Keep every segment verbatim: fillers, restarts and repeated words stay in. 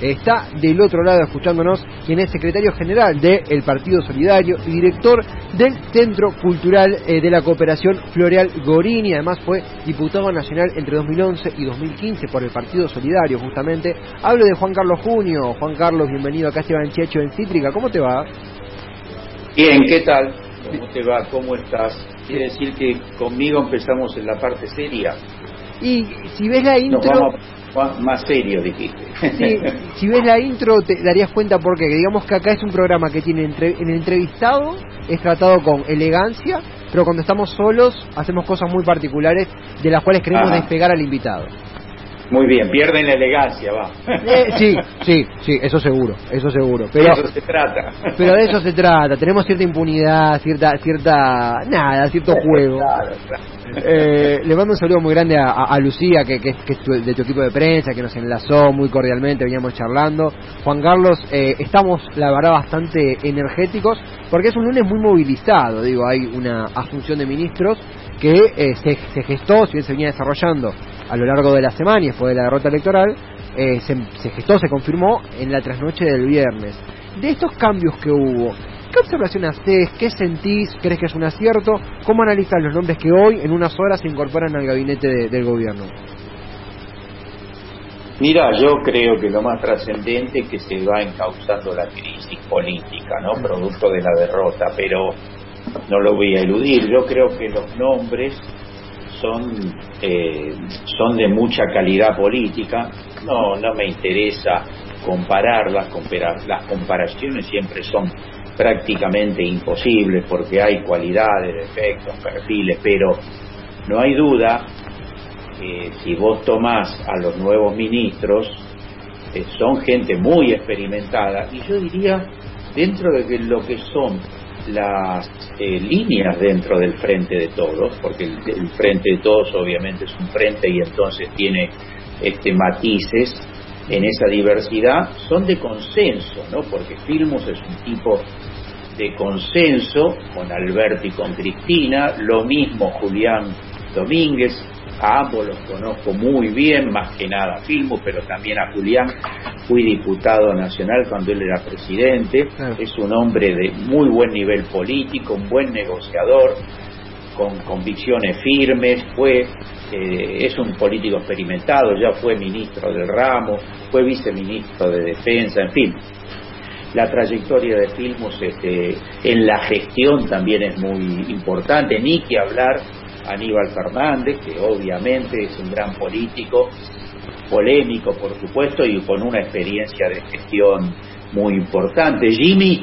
está del otro lado escuchándonos, quien es secretario general del Partido Solidario y director del Centro Cultural eh, de la Cooperación Floreal Gorini. Además fue diputado nacional entre dos mil once y dos mil quince por el Partido Solidario, justamente. Hablo de Juan Carlos Junio. Juan Carlos, bienvenido acá, Esteban Checho en Cítrica. ¿Cómo te va? Bien, ¿qué tal? ¿Cómo te va? ¿Cómo estás? Quiere decir que conmigo empezamos en la parte seria. Y si ves la intro... Nos vamos más serio, dijiste. Sí, si ves la intro te darías cuenta por qué. Que digamos que acá es un programa que tiene entre, en el entrevistado es tratado con elegancia, pero cuando estamos solos hacemos cosas muy particulares de las cuales queremos Ajá. despegar al invitado. Muy bien, pierden la elegancia, va. Eh, sí, sí, sí, eso seguro, eso seguro. Pero, de eso se trata. Pero de eso se trata, tenemos cierta impunidad, cierta, cierta, nada, cierto juego. Claro, claro. Eh, le mando un saludo muy grande a, a, a Lucía, que, que, que es tu, de tu equipo de prensa, que nos enlazó muy cordialmente, veníamos charlando. Juan Carlos, eh, estamos, la verdad, bastante energéticos, porque es un lunes muy movilizado, digo, hay una asunción de ministros que eh, se, se gestó, si bien se venía desarrollando a lo largo de la semana y después de la derrota electoral, eh, se, se gestó, se confirmó en la trasnoche del viernes. De estos cambios que hubo, ¿qué observación haces? ¿Qué sentís? ¿Crees que es un acierto? ¿Cómo analizas los nombres que hoy, en unas horas, se incorporan al gabinete de, del gobierno? Mira, yo creo que lo más trascendente es que se va encauzando la crisis política, ¿no? Producto de la derrota, pero no lo voy a eludir. Yo creo que los nombres son eh, son de mucha calidad política. No no me interesa compararlas, comparar, las comparaciones siempre son prácticamente imposibles porque hay cualidades, defectos, perfiles, pero no hay duda que si vos tomás a los nuevos ministros, eh, son gente muy experimentada, y yo diría, dentro de que lo que son las eh, líneas dentro del Frente de Todos, porque el, el Frente de Todos obviamente es un frente y entonces tiene este matices en esa diversidad, son de consenso, ¿no? Porque Filmus es un tipo de consenso con Alberto y con Cristina, lo mismo Julián Domínguez, a ambos los conozco muy bien, más que nada a Filmus, pero también a Julián. Fui diputado nacional cuando él era presidente. Ah. Es un hombre de muy buen nivel político, un buen negociador, con convicciones firmes. Fue eh, es un político experimentado, ya fue ministro del ramo, fue viceministro de Defensa, en fin. La trayectoria de Filmus este, en la gestión también es muy importante, ni que hablar Aníbal Fernández, que obviamente es un gran político, polémico por supuesto, y con una experiencia de gestión muy importante. Jimmy,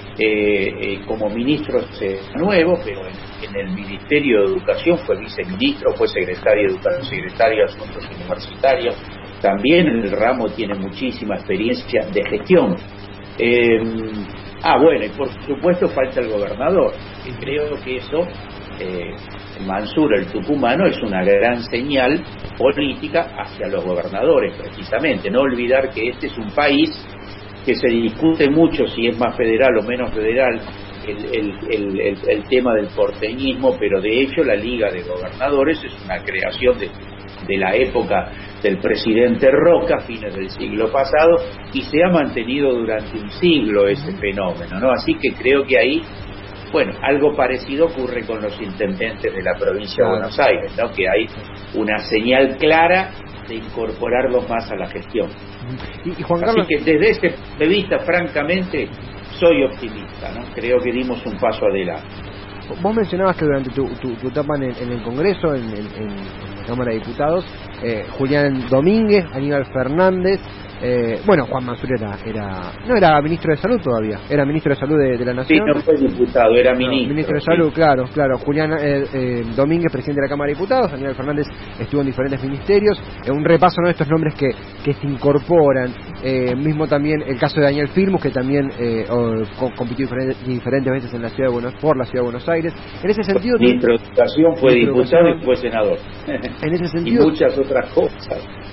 eh, eh, como ministro es nuevo, pero en, en el Ministerio de Educación fue viceministro, fue secretario de Educación, secretario de Asuntos Universitarios, también en el ramo tiene muchísima experiencia de gestión. Eh, ah, bueno, y por supuesto falta el gobernador, que creo que eso... Eh, Mansur, el tucumano, es una gran señal política hacia los gobernadores, precisamente. No olvidar que este es un país que se discute mucho si es más federal o menos federal el, el, el, el, el tema del porteñismo, pero de hecho la Liga de Gobernadores es una creación de, de la época del presidente Roca, fines del siglo pasado, y se ha mantenido durante un siglo ese fenómeno, ¿no? Así que creo que ahí, bueno, algo parecido ocurre con los intendentes de la provincia claro. de Buenos Aires, ¿no? Que hay una señal clara de incorporarlos más a la gestión. Y, y Juan Carlos... Así que desde ese punto de vista, francamente, soy optimista, ¿no? Creo que dimos un paso adelante. Vos mencionabas que durante tu, tu, tu etapa en el, en el Congreso, en, en, en la Cámara de Diputados, eh, Julián Domínguez, Aníbal Fernández, eh, bueno, Juan Mansur era, era, no era ministro de Salud todavía, era ministro de Salud de, de la Nación. Sí, no fue diputado, era ministro. No, ministro de Salud, sí. claro, claro. Julián eh, eh, Domínguez, presidente de la Cámara de Diputados, Aníbal Fernández estuvo en diferentes ministerios. Eh, un repaso, ¿no?, de estos nombres que, que se incorporan. Eh, mismo también el caso de Daniel Filmus, que también eh, oh, compitió diferentes, diferentes veces en la ciudad de Buenos, por la ciudad de Buenos Aires. En ese sentido, ministro de Educación, fue diputado y fue senador. En ese sentido, y muchas otras cosas.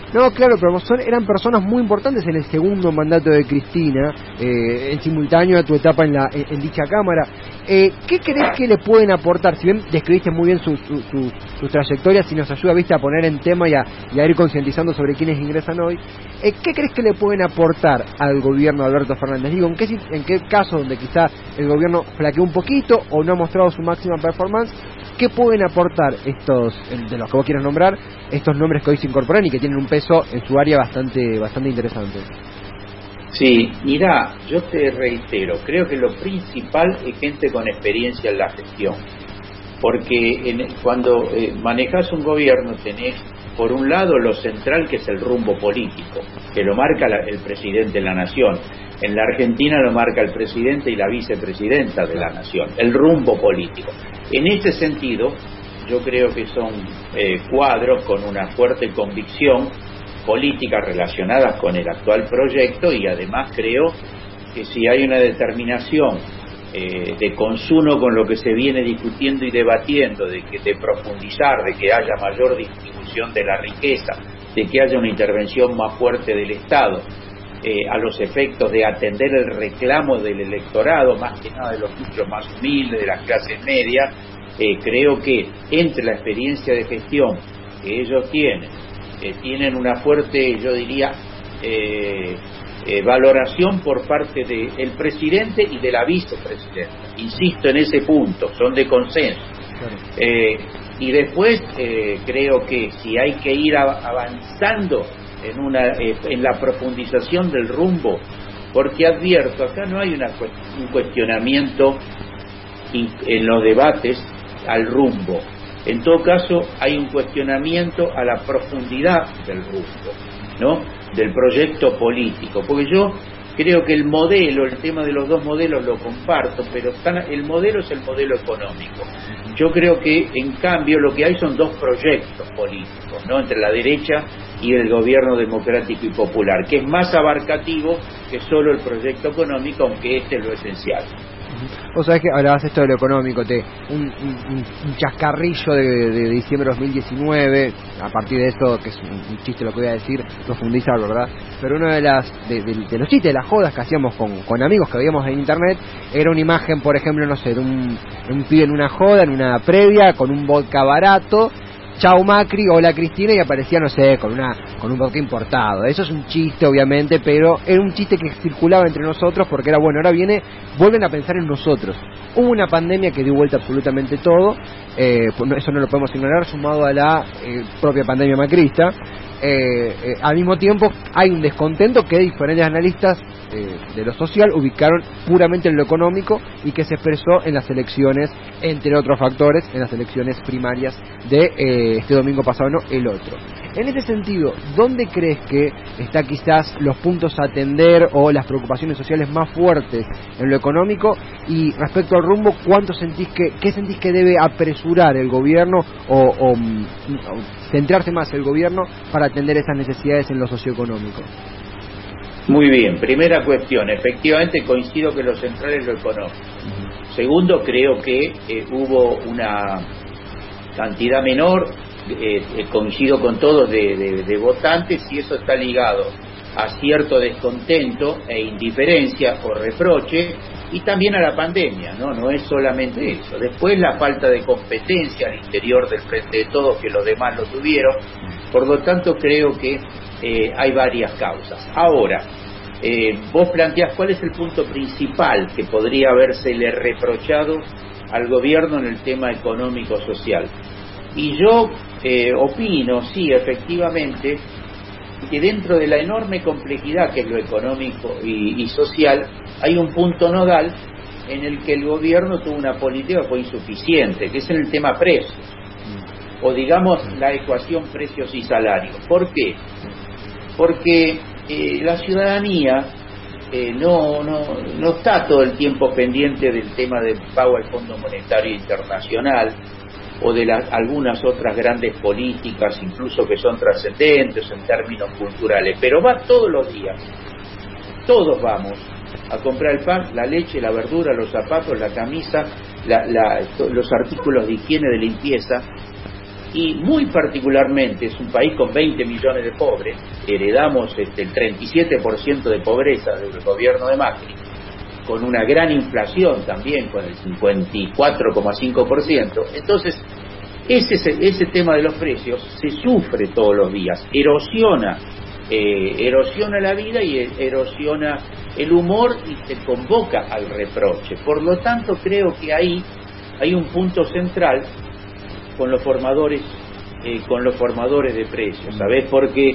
No, claro, pero son, eran personas muy importantes en el segundo mandato de Cristina, eh, en simultáneo a tu etapa en, la, en, en dicha Cámara. Eh, ¿Qué crees que le pueden aportar? Si bien describiste muy bien su, su, su, su trayectoria, si nos ayuda, viste, a poner en tema y a, y a ir concientizando sobre quienes ingresan hoy, eh, ¿qué crees que le pueden aportar al gobierno de Alberto Fernández? Digo, ¿en qué, en qué caso donde quizá el gobierno flaqueó un poquito o no ha mostrado su máxima performance? ¿Qué pueden aportar estos, de los que vos quieras nombrar, estos nombres que hoy se incorporan y que tienen un peso en su área bastante bastante interesante? Sí, mirá, yo te reitero, creo que lo principal es gente con experiencia en la gestión, porque en, cuando eh, manejas un gobierno tenés, por un lado, lo central, que es el rumbo político, que lo marca la, el presidente de la nación. En la Argentina lo marca el presidente y la vicepresidenta de la nación, el rumbo político. En ese sentido, yo creo que son eh, cuadros con una fuerte convicción política relacionadas con el actual proyecto, y además creo que si hay una determinación eh, de consumo con lo que se viene discutiendo y debatiendo, de, que, de profundizar, de que haya mayor distribución de la riqueza, de que haya una intervención más fuerte del Estado, Eh, a los efectos de atender el reclamo del electorado, más que nada de los nichos más humildes, de las clases medias, eh, creo que entre la experiencia de gestión que ellos tienen, eh, tienen una fuerte, yo diría, eh, eh, valoración por parte del presidente y de la vicepresidenta. Insisto en ese punto, son de consenso. Eh, y después eh, creo que si hay que ir a, avanzando en una eh, en la profundización del rumbo, porque advierto, acá no hay una, un cuestionamiento en los debates al rumbo, en todo caso hay un cuestionamiento a la profundidad del rumbo, ¿no?, del proyecto político, porque yo creo que el modelo, el tema de los dos modelos lo comparto, pero están, el modelo es el modelo económico. Yo creo que en cambio lo que hay son dos proyectos políticos, ¿no?, entre la derecha y el gobierno democrático y popular, que es más abarcativo que solo el proyecto económico, aunque este es lo esencial. Vos sabés que hablabas esto de lo económico, te, un, un, un chascarrillo de, de diciembre de dos mil diecinueve, a partir de esto, que es un, un chiste lo que voy a decir, profundizar, ¿verdad? Pero uno de las de, de, de los chistes, de las jodas que hacíamos con, con amigos que veíamos en internet, era una imagen, por ejemplo, no sé, de un, un pibe en una joda, en una previa, con un vodka barato, chau Macri, hola Cristina, y aparecía, no sé, con una con un vodka importado. Eso es un chiste, obviamente, pero era un chiste que circulaba entre nosotros porque era, bueno, ahora viene, vuelven a pensar en nosotros. Hubo una pandemia que dio vuelta absolutamente todo, eh, eso no lo podemos ignorar, sumado a la eh, propia pandemia macrista. Eh, eh, al mismo tiempo hay un descontento que diferentes analistas eh, de lo social ubicaron puramente en lo económico y que se expresó en las elecciones, entre otros factores, en las elecciones primarias de eh, este domingo pasado, no el otro. En ese sentido, ¿dónde crees que está quizás los puntos a atender o las preocupaciones sociales más fuertes en lo económico? Y respecto al rumbo, ¿cuánto sentís que, qué sentís que debe apresurar el gobierno o, o, o centrarse más el gobierno para atender esas necesidades en lo socioeconómico? Muy bien, primera cuestión, efectivamente coincido que lo central es lo económico. Uh-huh. Segundo, creo que eh, hubo una cantidad menor, eh, eh, coincido con todos, de, de, de votantes, y eso está ligado a cierto descontento e indiferencia o reproche, y también a la pandemia, ¿no? No es solamente eso. Después la falta de competencia al interior del Frente de Todos, que los demás lo tuvieron. Por lo tanto, creo que eh, hay varias causas. Ahora, eh, vos planteás cuál es el punto principal que podría habérsele reprochado al gobierno en el tema económico-social. Y yo eh, opino, sí, efectivamente, que dentro de la enorme complejidad que es lo económico y, y social, hay un punto nodal en el que el gobierno tuvo una política que fue insuficiente, que es en el tema precios, o digamos la ecuación precios y salarios. ¿Por qué? Porque eh, la ciudadanía eh, no, no, no está todo el tiempo pendiente del tema del pago al Fondo Monetario Internacional, o de las, algunas otras grandes políticas, incluso que son trascendentes en términos culturales, pero va todos los días, todos vamos a comprar el pan, la leche, la verdura, los zapatos, la camisa, la, la, los artículos de higiene, de limpieza, y muy particularmente es un país con veinte millones de pobres, heredamos este, el treinta y siete por ciento de pobreza del gobierno de Macri, con una gran inflación también, con el cincuenta y cuatro coma cinco por ciento. Entonces, ese, ese tema de los precios se sufre todos los días, erosiona, eh, erosiona la vida y erosiona el humor y te convoca al reproche. Por lo tanto, creo que ahí hay un punto central con los formadores, eh, con los formadores de precios, ¿sabés? Porque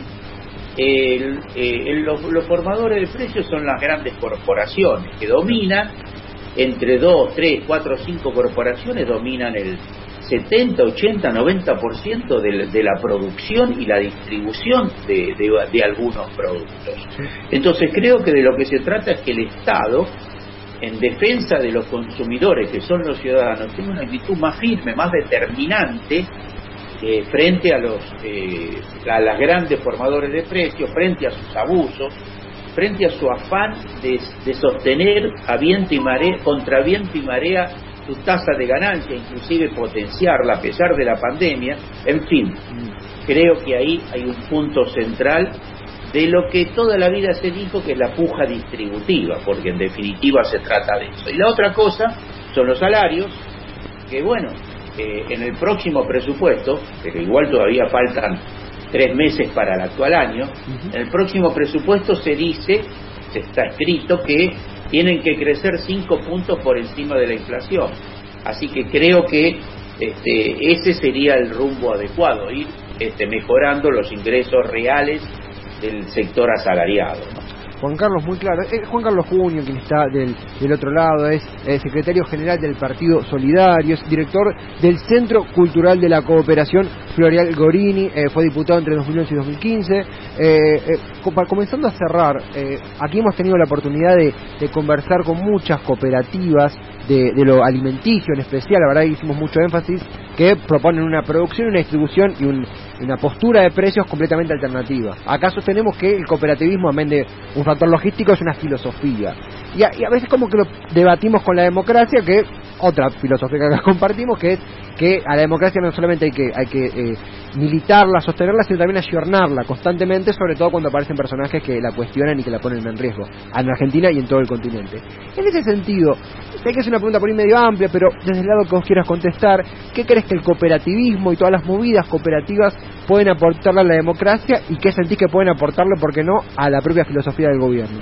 el, eh, el, los, los formadores de precios son las grandes corporaciones que dominan, entre dos, tres, cuatro, cinco corporaciones dominan el setenta, ochenta, noventa por ciento de, de la producción y la distribución de, de, de algunos productos. Entonces creo que de lo que se trata es que el Estado, en defensa de los consumidores, que son los ciudadanos, tenga una actitud más firme, más determinante eh, frente a los eh, a las grandes formadores de precios, frente a sus abusos, frente a su afán de, de sostener a viento y marea, contra viento y marea, su tasa de ganancia, inclusive potenciarla a pesar de la pandemia. En fin, creo que ahí hay un punto central de lo que toda la vida se dijo, que es la puja distributiva, porque en definitiva se trata de eso. Y la otra cosa son los salarios, que bueno, eh, en el próximo presupuesto, pero igual todavía faltan tres meses para el actual año, uh-huh. En el próximo presupuesto se dice, se está escrito que tienen que crecer cinco puntos por encima de la inflación. Así que creo que este, ese sería el rumbo adecuado, ir este, mejorando los ingresos reales del sector asalariado, ¿no? Juan Carlos, muy claro. Eh, Juan Carlos Junio, quien está del, del otro lado, es eh, secretario general del Partido Solidario, es director del Centro Cultural de la Cooperación Floreal Gorini, eh, fue diputado entre dos mil once y dos mil quince. Eh, eh, comenzando a cerrar, eh, aquí hemos tenido la oportunidad de, de conversar con muchas cooperativas de, de lo alimenticio en especial, la verdad que hicimos mucho énfasis, que proponen una producción, una distribución y un, una postura de precios completamente alternativa. Acá sostenemos que el cooperativismo, amén de un factor logístico, es una filosofía. Y a, y a veces como que lo debatimos con la democracia, que otra filosofía que acá compartimos, que es que a la democracia no solamente hay que, hay que eh, militarla, sostenerla, sino también ayornarla constantemente, sobre todo cuando aparecen personajes que la cuestionan y que la ponen en riesgo, en Argentina y en todo el continente. En ese sentido, sé que es una pregunta por ahí medio amplia, pero desde el lado que vos quieras contestar, ¿qué crees que el cooperativismo y todas las movidas cooperativas pueden aportarle a la democracia y qué sentís que pueden aportarle, por qué no, a la propia filosofía del gobierno?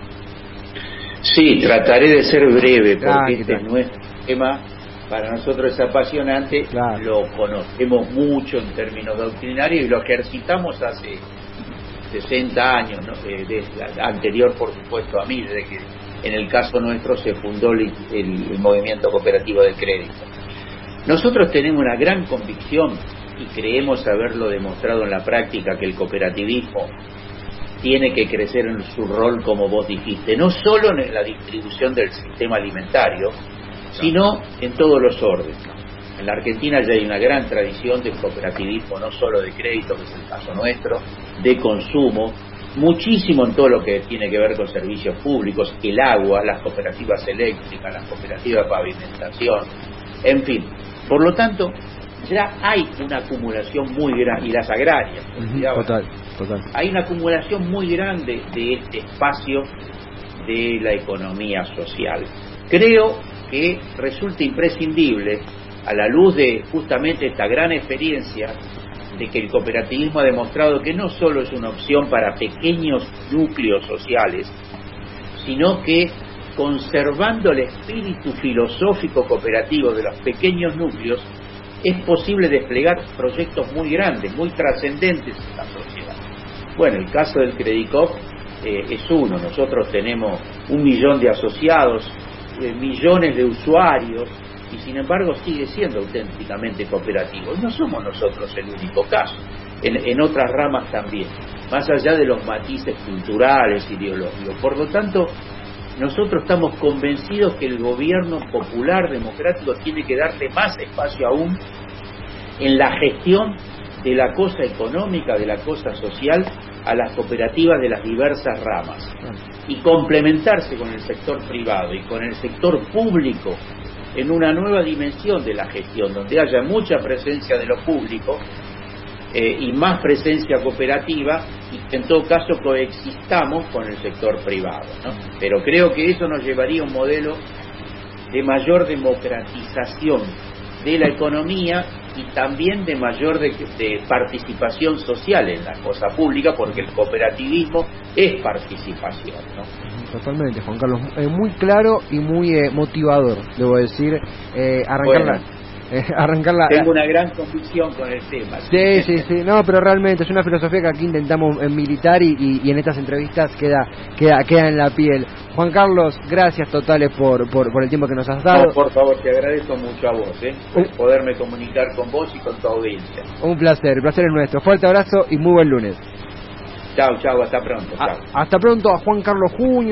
Sí, trataré de ser breve, porque ah, este es nuestro tema. Para nosotros es apasionante, claro. Lo conocemos mucho en términos doctrinarios y lo ejercitamos hace sesenta años, ¿no? Eh, desde la, anterior, por supuesto, a mí, desde que en el caso nuestro se fundó el, el, el movimiento cooperativo de crédito. Nosotros tenemos una gran convicción y creemos haberlo demostrado en la práctica, que el cooperativismo tiene que crecer en su rol, como vos dijiste, no solo en la distribución del sistema alimentario, sino en todos los órdenes. En la Argentina ya hay una gran tradición de cooperativismo, no solo de crédito, que es el caso nuestro, de consumo, muchísimo en todo lo que tiene que ver con servicios públicos, el agua, las cooperativas eléctricas, las cooperativas de pavimentación, en fin. Por lo tanto, ya hay una acumulación muy grande, y las agrarias, uh-huh, total, total. Hay una acumulación muy grande de este espacio de la economía social. Creo que resulta imprescindible, a la luz de justamente esta gran experiencia, de que el cooperativismo ha demostrado que no solo es una opción para pequeños núcleos sociales, sino que conservando el espíritu filosófico cooperativo de los pequeños núcleos, es posible desplegar proyectos muy grandes, muy trascendentes en la sociedad. Bueno, el caso del Credicop eh, es uno. Nosotros tenemos un millón de asociados, eh, millones de usuarios, y sin embargo sigue siendo auténticamente cooperativo. No somos nosotros el único caso, en, en otras ramas también, más allá de los matices culturales, ideológicos. Por lo tanto, nosotros estamos convencidos que el gobierno popular democrático tiene que darle más espacio aún en la gestión de la cosa económica, de la cosa social, a las cooperativas de las diversas ramas, y complementarse con el sector privado y con el sector público en una nueva dimensión de la gestión, donde haya mucha presencia de lo público eh, y más presencia cooperativa, y que en todo caso coexistamos con el sector privado, ¿no? Pero creo que eso nos llevaría a un modelo de mayor democratización de la economía y también de mayor de, de participación social en la cosa pública, porque el cooperativismo es participación, ¿no? Totalmente, Juan Carlos, eh, muy claro y muy eh, motivador, debo decir, eh, arrancar bueno, la, eh, arrancar la, tengo una gran convicción con el tema. Sí, sí, sí, no, pero realmente es una filosofía que aquí intentamos eh, militar y, y, y en estas entrevistas queda, queda, queda en la piel. Juan Carlos, gracias totales por, por, por el tiempo que nos has dado. No, por favor, te agradezco mucho a vos, ¿eh? Por poderme comunicar con vos y con tu audiencia. Un placer, el placer es nuestro. Fuerte abrazo y muy buen lunes. Chao, chao, hasta pronto. Chao. A, hasta pronto a Juan Carlos Junio.